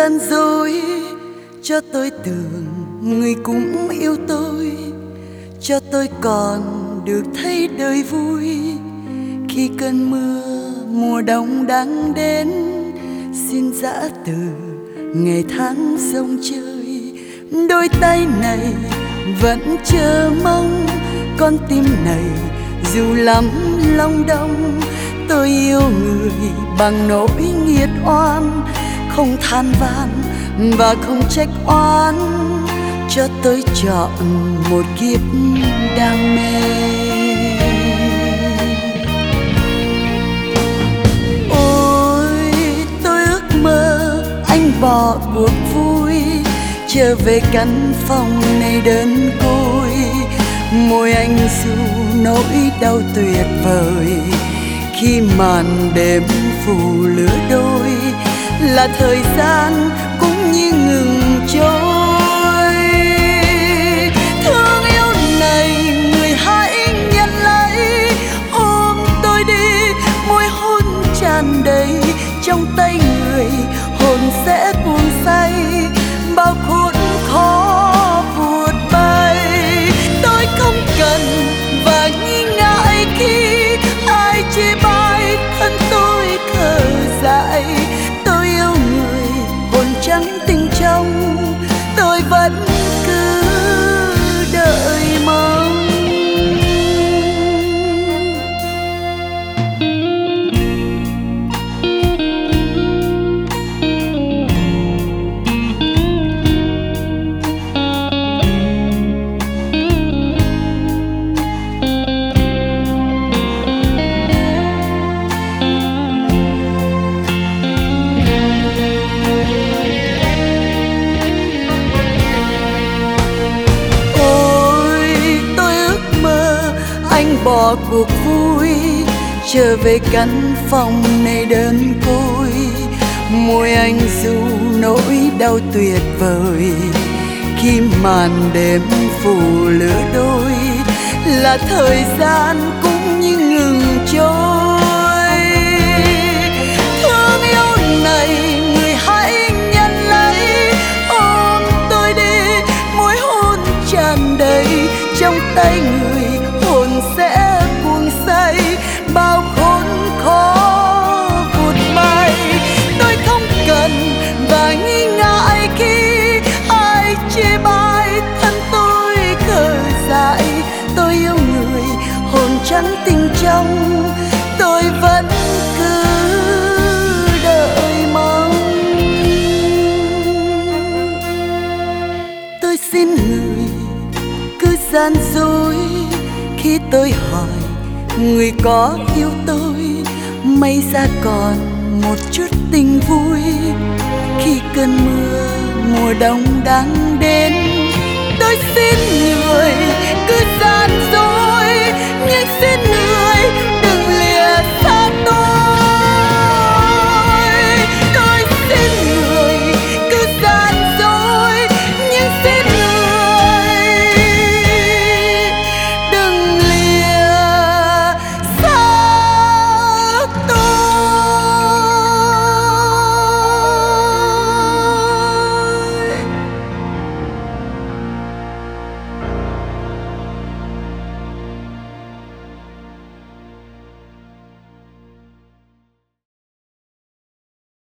gian dối, cho tôi tưởng người cũng yêu tôi, cho tôi còn được thấy đời vui. Khi cơn mưa mùa đông đang đến, xin dã từ ngày tháng sông chơi. Đôi tay này vẫn chờ mong, con tim này dù lắm lòng đông. Tôi yêu người bằng nỗi nghiệt oan, không than van và không trách oan, cho tôi chọn một kiếp đam mê. Ôi tôi ước mơ anh bỏ cuộc vui, trở về căn phòng này đơn côi. Môi anh ru nỗi đau tuyệt vời, khi màn đêm phủ lứa đôi, là thời gian cũng như ngừng trôi. Thương yêu này người hãy nhận lấy, ôm tôi đi, môi hôn tràn đầy. Trong tay người hồn sẽ cuồng say, bao khốn khó vụt bay. Tôi không cần và nghi ngại khi ai chê bai, thân tôi thở dài. Tôi yêu người hồn trắng tình trong, tôi vẫn cứ đợi mong. Bỏ cuộc vui, trở về căn phòng này đơn côi. Môi anh ru nỗi đau tuyệt vời, khi màn đêm phủ lứa đôi, là thời gian cũng như ngừng trôi. Thương yêu này người hãy nhận lấy, ôm tôi đi, môi hôn tràn đầy. Trong tay người hồn sẽ cuồng say, bao khốn khó vụt bay. Tôi không cần và nghi ngại khi ai chê bai, thân tôi khờ dại. Tôi yêu người hồn trắng tình trong, tôi vẫn cứ đợi mong. Tôi xin người cứ gian dối, khi tôi hỏi người có yêu tôi, may ra còn một chút tình vui. Khi cơn mưa mùa đông đang đến, tôi xin người cứ gian dối.